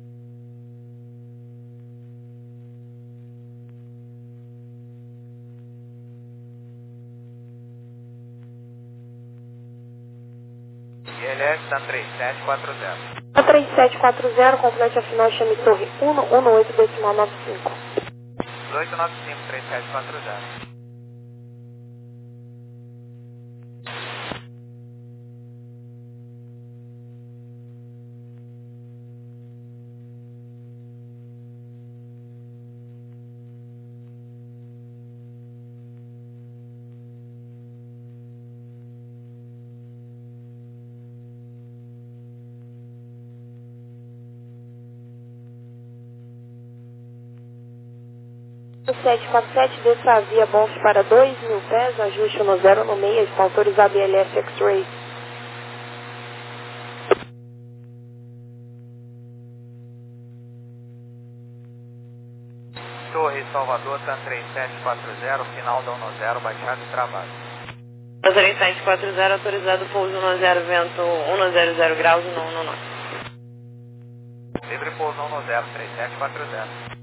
Speaker 2: I L S está três sete quatro zero.
Speaker 1: A três sete quatro zero, complete a final, chame torre um um oito decimal nove cinco.
Speaker 2: oito nove cinco, três sete quatro zero.
Speaker 1: sete quatro sete, desça a via Bonf para dois mil pés, ajuste no zero no meio, está autorizado I L S X-ray.
Speaker 2: Torre Salvador, TAM três sete quatro zero, final da um zero, baixado e travado.
Speaker 4: três sete quatro zero, autorizado pouso um zero, vento um zero zero graus, não, não, não.
Speaker 2: Livre pouso um zero, três sete quatro zero.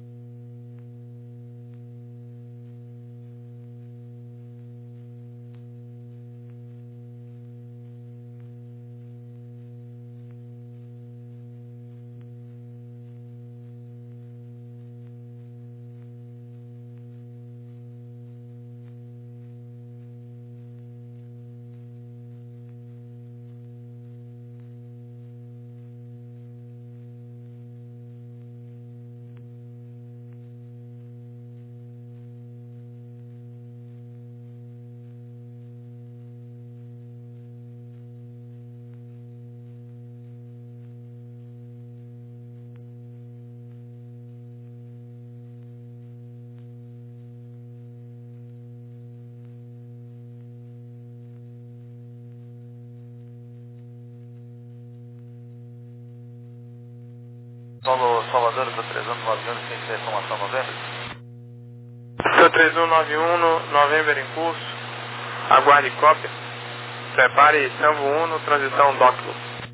Speaker 3: Solo Salvador, do três um nove um, ciência da informação novembro. Seu três um nove um, novembro em curso. Aguarde cópia. Prepare Samvo um, transição Dóclo.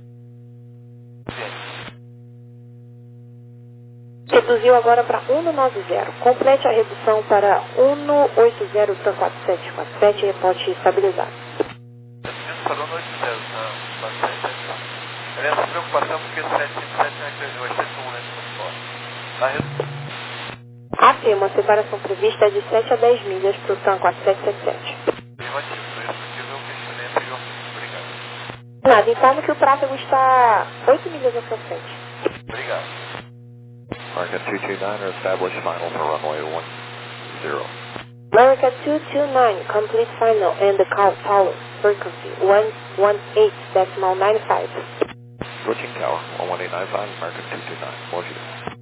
Speaker 1: Reduziu agora para um nove zero. Complete a redução para um oito zero, TAM quatro sete quatro sete, reporte estabilizado.
Speaker 3: Falando oito zero, tá? É essa preocupação porque o sete cinco sete vai ser turbulência muito forte. Tá reduzindo.
Speaker 1: Afirma, a separação prevista é de sete a dez milhas para o TAM quatro sete sete sete.
Speaker 3: Privativo, por isso que eu questionei anteriormente. Obrigado.
Speaker 1: Nada, informe que o tráfego está oito milhas à sua frente.
Speaker 3: Obrigado.
Speaker 6: American two two nine are established final for runway one zero.
Speaker 1: America two two nine, complete final and the call tower frequency one one eight decimal nine five.
Speaker 6: Switching tower, one one eight nine five, American two two nine, Mogi.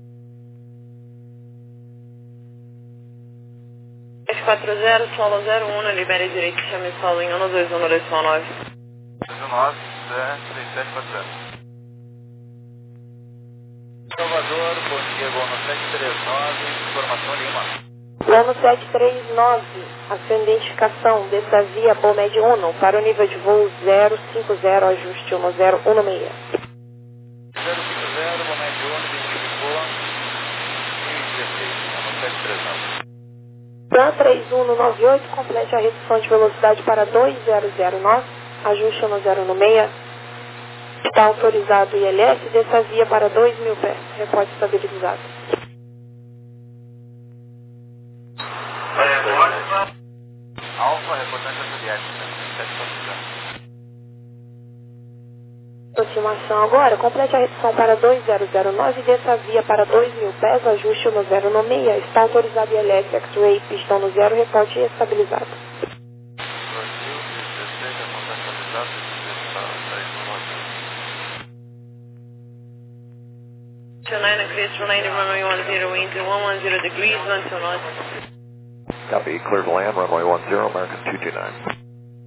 Speaker 4: três quatro zero, solo zero um, libere direito, chame solo em um dois um decimal nove.
Speaker 3: dois um nove, três sete quatro zero. Salvador, bom dia, voo no sete três nove, informação Lima.
Speaker 1: Plano sete três nove, a sua identificação dessa via Bomed Uno para o nível de voo zero cinco zero, ajuste um zero um seis.
Speaker 2: zero cinco zero, Bomed Uno, identificou mil e dezesseis, plano sete três nove.
Speaker 1: Plan três um nove oito, complete a redução de velocidade para dois zero zero nove, ajuste um zero um seis. Está autorizado o I L S dessa via para dois mil pés, reporte estabilizado.
Speaker 2: Alfa, reportante da Juliette, sete quatro zero.
Speaker 1: Aproximação agora, complete a redução para dois zero zero nove dessa via para dois mil pés, ajuste no zero um seis. Está autorizado I L S X-Ray, pistão no zero, reporte estabilizado.
Speaker 2: Brasil, dezesseis, reportante estabilizado, três um nove.
Speaker 4: two nine, clear two ninety, runway one zero, wind one one zero degrees, one two knots.
Speaker 9: Copy, clear to land, runway one zero, American two two nine.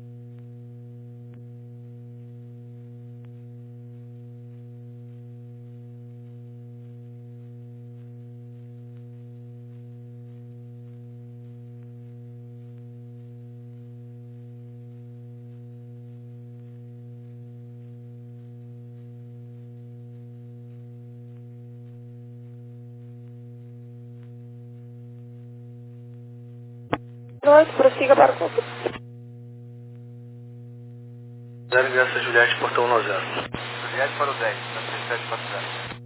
Speaker 1: Noite, prossiga para o controle.
Speaker 5: zero ingressa Juliette, portão um zero.
Speaker 2: Juliette para o dez, sete quatro zero.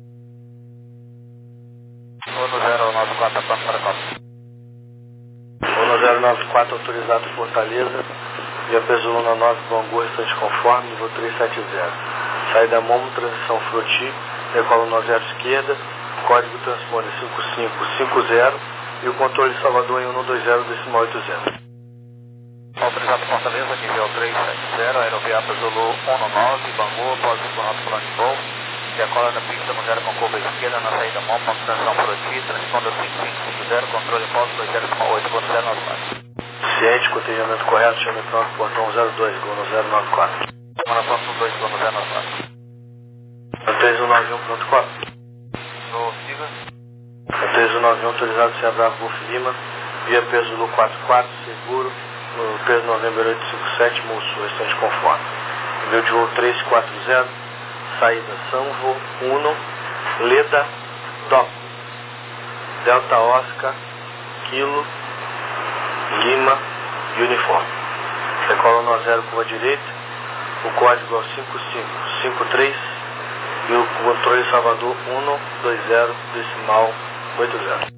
Speaker 2: um zero nove quatro, aponta para a Copa.
Speaker 5: um zero nove quatro, autorizado Fortaleza, via peso Luna nove, Bangu, restante conforme, nível três sete zero. Saída Momo, transição Froti, decola um zero esquerda, código transponder cinco cinco cinco zero e o controle Salvador em um dois zero, decimal oito zero.
Speaker 2: Autorizado Fortaleza, nível três sete zero, aerovia Zulu um nove, Bangu, após o nosso plano de voo, decola da pista no zero com curva esquerda, na saída Momo, transição Froti, transponder cinco cinco cinco zero, controle Pós dois zero oito, plano zero nove quatro.
Speaker 5: Ciente, cotejamento correto, chame pronto, portão zero dois, Gono zero nove quatro.
Speaker 2: Semana próxima dois, plano zero nove quatro.
Speaker 5: três um nove um, pronto quatro.
Speaker 2: Show, siga.
Speaker 5: três um nove um, autorizado C A Bravo Wolf Lima, via peso Lu quatro quatro, seguro, no peso November oito cinco sete, Mulso, restante conforme. Nível de voo três quatro zero, saída Sanvo, Uno, Leda, Doc, Delta Oscar, Kilo, Lima, Uniforme. Decola no zero, curva direita, o código é o cinco cinco cinco três e o controle Salvador um dois zero, decimal oito zero.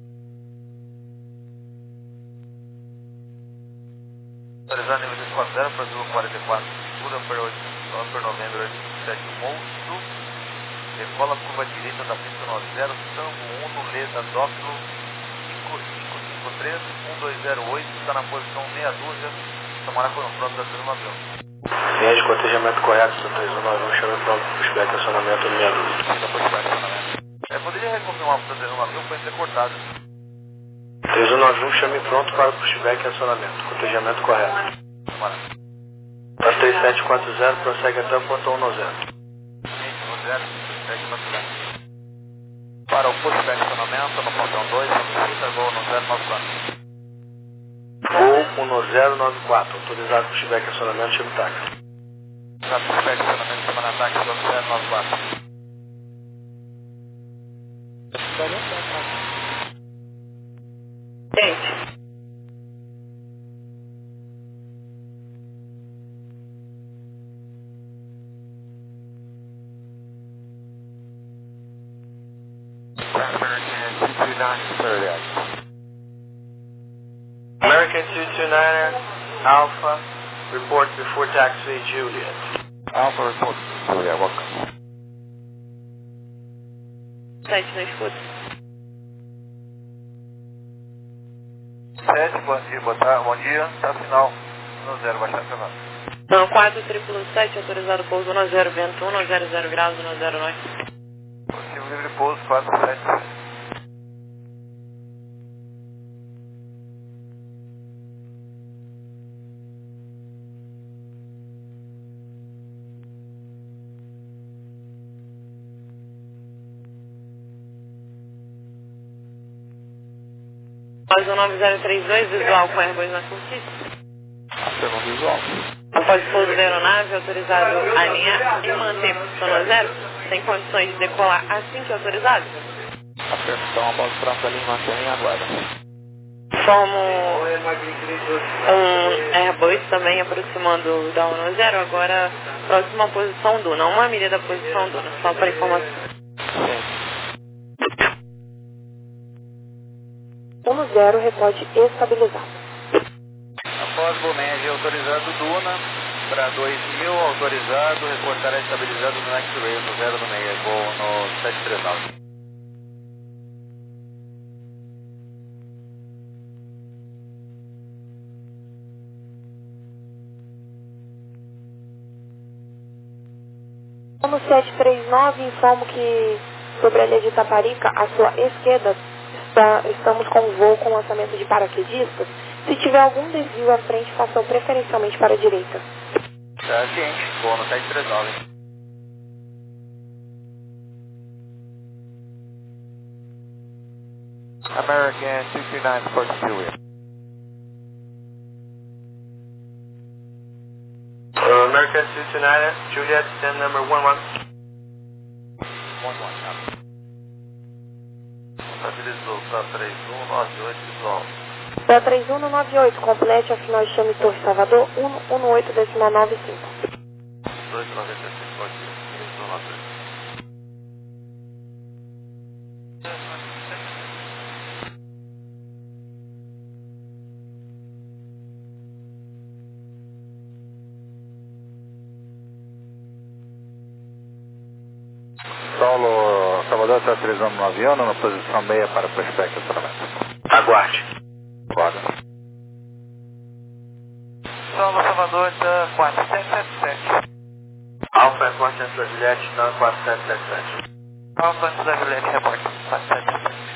Speaker 2: Autorizado nível três quatro zero, Brasil quarenta e quatro, segura Upper November oito sete, Monstro, decola curva direita da pista no zero, Sambo um, Leda, Dócilo cinco cinco cinco três, um dois zero oito, está na posição meia dúzia, tomará confronto da turma avião.
Speaker 5: Linha de cotejamento correto, três um nove um, chame pronto, pushback acionamento no meia dúzia.
Speaker 2: É, poderia reconfirmar para o três um nove um, foi intercortado.
Speaker 5: três um nove um, chame pronto para o pushback e acionamento. Cotejamento correto.
Speaker 2: Tomara.
Speaker 5: Para três sete quatro zero, prossegue até o portão um zero.
Speaker 2: Para o pushback e acionamento no portão dois, solicita voo no zero nove quatro.
Speaker 5: Voo um zero nove quatro, autorizado pushback e acionamento, chame táxi.
Speaker 2: Autorizado pushback e acionamento, chama na táxi do zero nove quatro.
Speaker 4: Gente.
Speaker 5: American two two niner, Alpha, report before taxi Juliet.
Speaker 9: Alpha report, Juliet, welcome.
Speaker 4: Sete, não escuta.
Speaker 2: sete, bom dia, boa tarde, bom dia, tá sinal no zero, baixar a cavalo.
Speaker 4: Não, quatro, triplo sete, autorizado pouso no zero, vento um, zero zero graus, no zero nove.
Speaker 2: Positivo livre pouso, quatro sete.
Speaker 4: Azul nove zero três dois, visual com Airbus na curtida.
Speaker 6: Afirma visual.
Speaker 4: Após o pouso da aeronave, autorizado a alinhar e manter posição zero, tem condições de decolar assim que autorizado?
Speaker 6: Afirma, então após o pronto ali, mantém e aguarda.
Speaker 4: Formo um Airbus também aproximando da um zero, agora próximo à posição Duna, uma milha da posição Duna, só para informação.
Speaker 1: um zero, reporte estabilizado.
Speaker 2: Após Bomed autorizado Duna, para dois mil, autorizado, reportar estabilizado no X-Ray no zero do meio, voo no sete três nove.
Speaker 1: No sete três nove, informo que sobre a linha de Itaparica, à sua esquerda, está, estamos com um voo com lançamento de paraquedistas. Se tiver algum desvio à frente, façam preferencialmente para a direita.
Speaker 2: Tá ciente, voo no sete três nove.
Speaker 9: American two two nine, departure Juliet.
Speaker 5: Uh, American two two nine, Juliet, stand number one one.
Speaker 2: one one, tá. Estabilizou, tá três um nove oito, visual.
Speaker 1: Da três um nove oito, complete a final de chame Torre Salvador, um um oito decimal nove cinco.
Speaker 2: dois noventa e cinco, pode ser. três um nove oito.
Speaker 6: Solo Salvador está três um nove um, na posição meia para prospecto tratamento.
Speaker 5: Aguarde.
Speaker 6: Aguarda.
Speaker 2: Solo Salvador, tá quatro sete sete sete.
Speaker 5: Alfa Report antes da Juliette, está quatro sete sete sete.
Speaker 2: Alfa antes da Juliette, reporte quatro sete sete sete.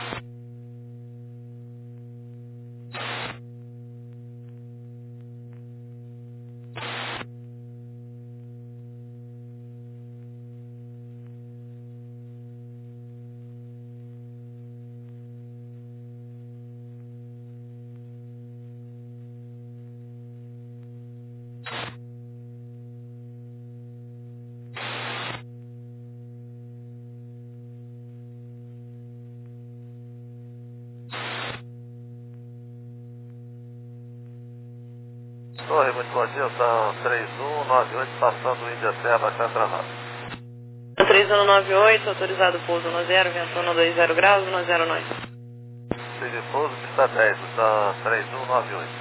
Speaker 2: Torre, muito bom dia, tá três um nove oito, passando o Índia Serra, bastante atrasado.
Speaker 4: três um nove oito, autorizado pouso no zero, vento no dois zero graus, no zero nove.
Speaker 2: Seja pouso, está dez, tá três um nove oito.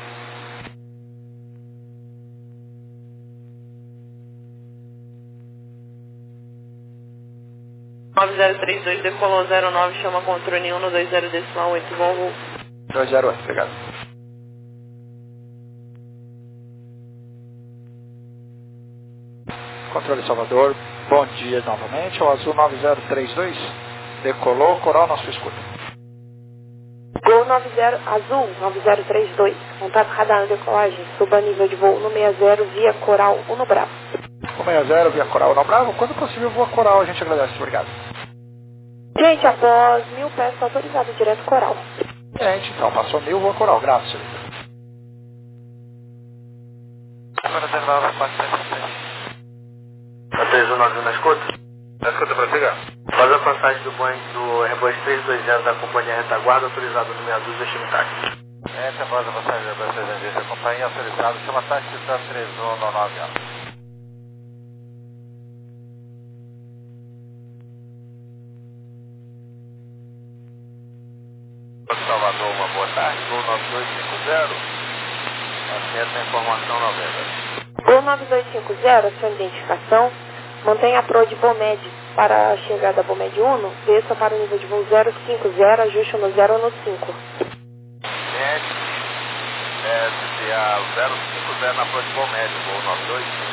Speaker 4: nove zero três dois, decolou zero nove, chama controle um no dois zero decimal oito, bom voo.
Speaker 6: dois zero oito, obrigado. Controle Salvador, bom dia novamente, o Azul nove zero três dois, decolou, coral na sua escuta.
Speaker 1: Gol nove zero, Azul nove zero três dois, contato radar na decolagem, suba nível de voo no sessenta via Coral um no Bravo.
Speaker 6: O sessenta via Coral no Bravo, quando possível voa Coral, a gente agradece, obrigado.
Speaker 1: Gente, após mil pés, está autorizado direto Coral.
Speaker 6: Gente, então, passou mil, voa Coral, graças.
Speaker 2: Agora zero nove, quatro sete sete.
Speaker 5: Tá três um nove um na escuta?
Speaker 2: Na escuta para chegar.
Speaker 5: Faz a passagem do Boeing do Airbus três dois zero da companhia retaguarda, autorizado no meia dúzia, destino táxi.
Speaker 2: Essa após a passagem da Airbus três dois zero da companhia, autorizado, chama táxi, está três um nove um. Salvador, uma boa tarde, Gol nove dois cinco zero. Atenta a informação noventa.
Speaker 1: Gol nove dois cinco zero, sua identificação. Mantenha a Pro de Bomed para a chegada Bomed um, desça para o nível de voo zero cinco zero, ajuste no zero no cinco.
Speaker 2: Sete, é, zero cinco zero na Pro de Bomed, Gol nove dois cinco.